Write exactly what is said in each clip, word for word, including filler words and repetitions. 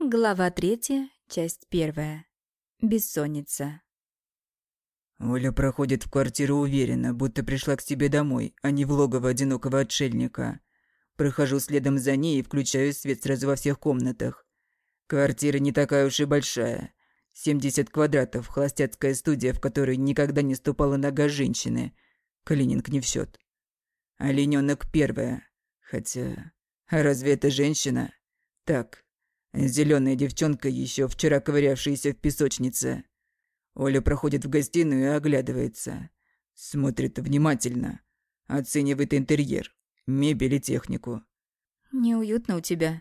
Глава третья, часть первая. Бессонница. Оля проходит в квартиру уверенно, будто пришла к себе домой, а не в логово одинокого отшельника. Прохожу следом за ней и включаю свет сразу во всех комнатах. Квартира не такая уж и большая. семьдесят квадратов, холостяцкая студия, в которой никогда не ступала нога женщины. Калининг не в счет. Оленёнок первая. Хотя, а разве это женщина? Так, зеленая девчонка, еще вчера ковырявшаяся в песочнице. Оля проходит в гостиную и оглядывается. Смотрит внимательно. Оценивает интерьер, мебель и технику. Неуютно у тебя.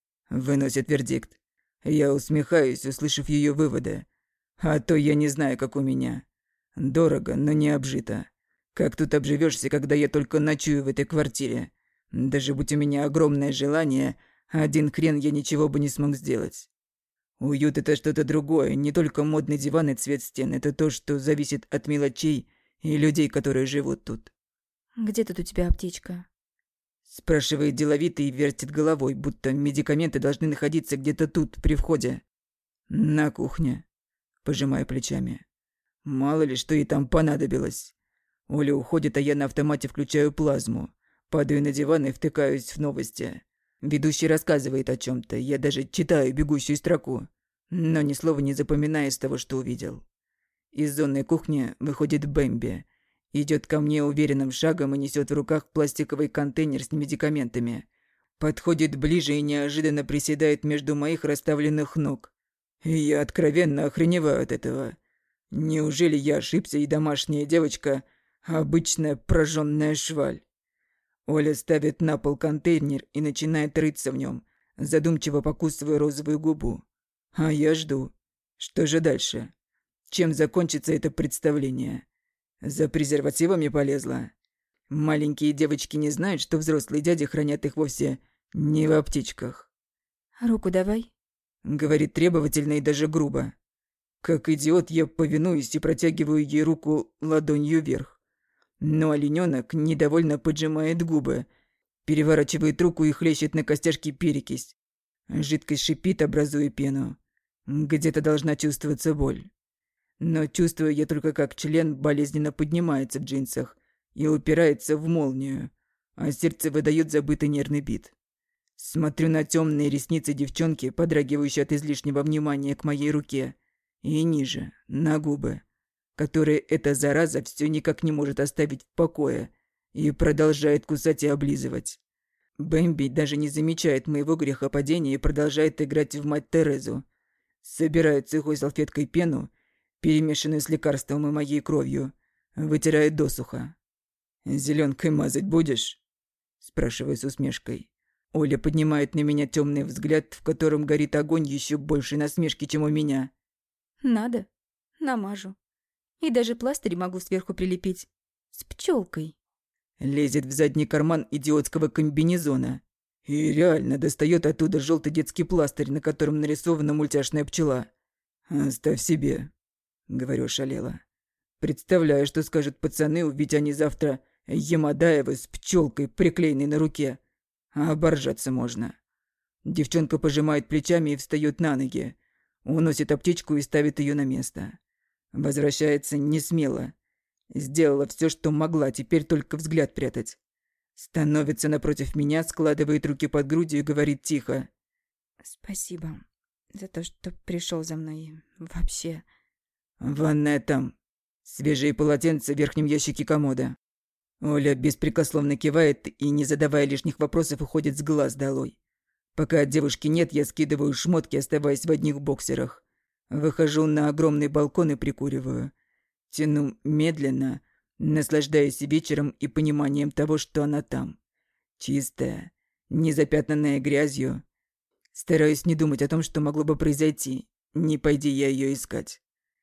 Выносит вердикт. Я усмехаюсь, услышав ее выводы. А то я не знаю, как у меня. Дорого, но не обжито. Как тут обживешься, когда я только ночую в этой квартире? Даже будь у меня огромное желание, один хрен я ничего бы не смог сделать. Уют – это что-то другое, не только модный диван и цвет стен. Это то, что зависит от мелочей и людей, которые живут тут. Где тут у тебя аптечка? Спрашивает деловито и вертит головой, будто медикаменты должны находиться где-то тут, при входе. На кухне. Пожимаю плечами. Мало ли, что ей там понадобилось. Оля уходит, а я на автомате включаю плазму. Падаю на диван и втыкаюсь в новости. Ведущий рассказывает о чем-то. Я даже читаю бегущую строку, но ни слова не запоминаю из того, что увидел. Из зонной кухни выходит Бэмби. Идет ко мне уверенным шагом и несет в руках пластиковый контейнер с медикаментами. Подходит ближе и неожиданно приседает между моих расставленных ног. И я откровенно охреневаю от этого. Неужели я ошибся, и домашняя девочка – обычная прожженная шваль? Оля ставит на пол контейнер и начинает рыться в нем, задумчиво покусывая розовую губу. А я жду. Что же дальше? Чем закончится это представление? За презервативами полезла? Маленькие девочки не знают, что взрослые дяди хранят их вовсе не в аптечках. Руку давай. Говорит требовательно и даже грубо. Как идиот я повинуюсь и протягиваю ей руку ладонью вверх. Но оленёнок недовольно поджимает губы, переворачивает руку и хлещет на костяшки перекись. Жидкость шипит, образуя пену. Где-то должна чувствоваться боль. Но чувствую я только, как член болезненно поднимается в джинсах и упирается в молнию, а сердце выдает забытый нервный бит. Смотрю на темные ресницы девчонки, подрагивающие от излишнего внимания к моей руке, и ниже, на губы, которые эта зараза все никак не может оставить в покое и продолжает кусать и облизывать. Бэмби даже не замечает моего грехопадения и продолжает играть в мать Терезу. Собирает сухой салфеткой пену, перемешанную с лекарством и моей кровью, вытирает досуха. «Зеленкой мазать будешь?» Спрашиваю с усмешкой. Оля поднимает на меня темный взгляд, в котором горит огонь еще больше насмешки, чем у меня. Надо. Намажу. И даже пластырь могу сверху прилепить. С пчелкой. Лезет в задний карман идиотского комбинезона и реально достает оттуда желтый детский пластырь, на котором нарисована мультяшная пчела. «Оставь себе», — говорю шалела. Представляю, что скажут пацаны, увидеть они завтра Ямадаева с пчелкой, приклеенной на руке. А оборжаться можно. Девчонка пожимает плечами и встает на ноги. Уносит аптечку и ставит ее на место. Возвращается не смело. Сделала все, что могла, теперь только взгляд прятать. Становится напротив меня, складывает руки под грудью и говорит тихо. Спасибо за то, что пришел за мной. Вообще. Ванная там. Свежие полотенца в верхнем ящике комода. Оля беспрекословно кивает и, не задавая лишних вопросов, уходит с глаз долой. Пока девушки нет, я скидываю шмотки, оставаясь в одних боксерах. Выхожу на огромный балкон и прикуриваю. Тяну медленно, наслаждаясь вечером и пониманием того, что она там. Чистая, не запятнанная грязью. Стараюсь не думать о том, что могло бы произойти, не пойди я ее искать.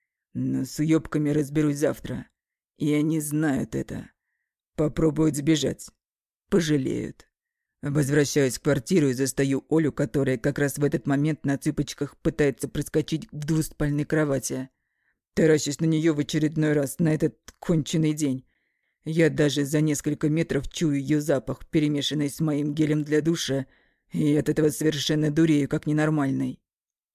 Но с уёбками разберусь завтра. И они знают это. Попробуют сбежать. Пожалеют. Возвращаюсь в квартиру и застаю Олю, которая как раз в этот момент на цыпочках пытается проскочить в двуспальной кровати. Таращусь на нее в очередной раз на этот конченый день. Я даже за несколько метров чую ее запах, перемешанный с моим гелем для душа, и от этого совершенно дурею, как ненормальный.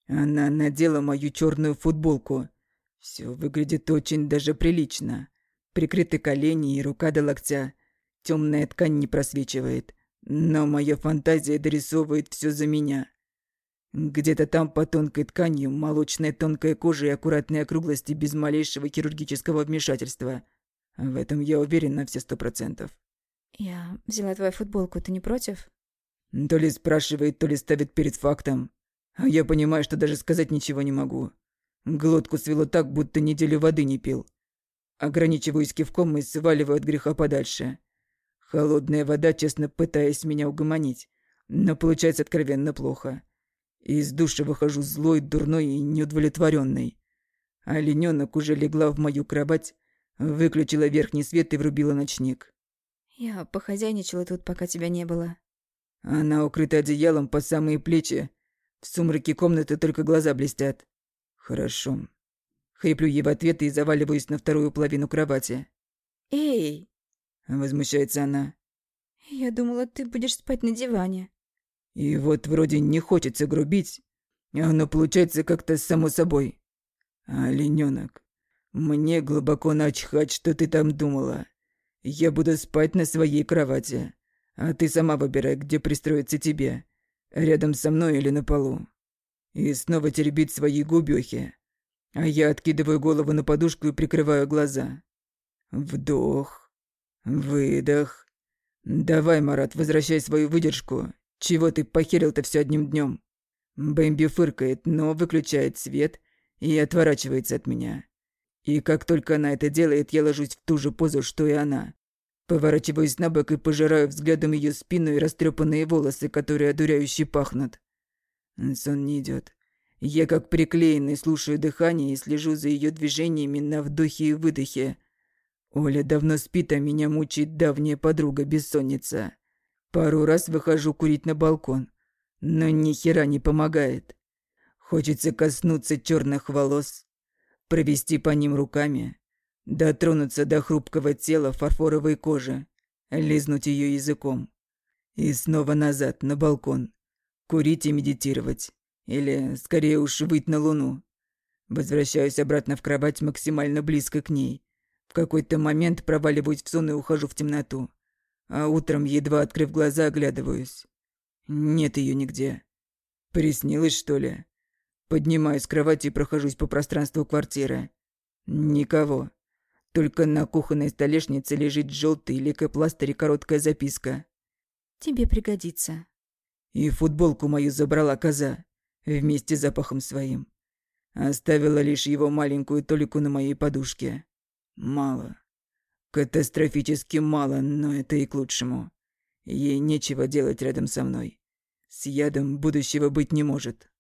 Она надела мою черную футболку. Все выглядит очень даже прилично. Прикрыты колени и рука до локтя. Темная ткань не просвечивает. Но моя фантазия дорисовывает все за меня. Где-то там по тонкой тканью молочная тонкая кожа и аккуратные округлости без малейшего хирургического вмешательства. В этом я уверен на все сто процентов. Я взяла твою футболку, ты не против? То ли спрашивает, то ли ставит перед фактом. А я понимаю, что даже сказать ничего не могу. Глотку свело так, будто неделю воды не пил. Ограничиваюсь кивком и сваливаю от греха подальше. Холодная вода, честно пытаясь меня угомонить, но получается откровенно плохо. Из душа выхожу злой, дурной и неудовлетворенный. Оленёнок уже легла в мою кровать, выключила верхний свет и врубила ночник. Я похозяйничала тут, пока тебя не было. Она укрыта одеялом по самые плечи. В сумраке комнаты только глаза блестят. Хорошо. Хриплю ей в ответ и заваливаюсь на вторую половину кровати. Эй! Возмущается она. Я думала, ты будешь спать на диване. И вот вроде не хочется грубить, а оно получается как-то само собой. Оленёнок, мне глубоко начхать, что ты там думала. Я буду спать на своей кровати, а ты сама выбирай, где пристроиться тебе. Рядом со мной или на полу. И снова теребит свои губёхи. А я откидываю голову на подушку и прикрываю глаза. Вдох. Выдох. Давай, Марат, возвращай свою выдержку. Чего ты похерил-то все одним днем? Бэмби фыркает, но выключает свет и отворачивается от меня. И как только она это делает, я ложусь в ту же позу, что и она. Поворачиваюсь на бок и пожираю взглядом ее спину и растрепанные волосы, которые одуряюще пахнут. Сон не идет. Я как приклеенный слушаю дыхание и слежу за ее движениями на вдохе и выдохе. Оля давно спит, а меня мучает давняя подруга бессонница. Пару раз выхожу курить на балкон, но ни хера не помогает. Хочется коснуться черных волос, провести по ним руками, дотронуться до хрупкого тела фарфоровой кожи, лизнуть ее языком. И снова назад, на балкон. Курить и медитировать. Или, скорее уж, выйти на луну. Возвращаюсь обратно в кровать максимально близко к ней. В какой-то момент проваливаюсь в сон и ухожу в темноту. А утром, едва открыв глаза, оглядываюсь. Нет ее нигде. Приснилось, что ли? Поднимаюсь с кровати и прохожусь по пространству квартиры. Никого. Только на кухонной столешнице лежит желтый лейкопластырь и короткая записка. Тебе пригодится. И футболку мою забрала коза. Вместе с запахом своим. Оставила лишь его маленькую толику на моей подушке. Мало. Катастрофически мало, но это и к лучшему. Ей нечего делать рядом со мной. С ядом будущего быть не может.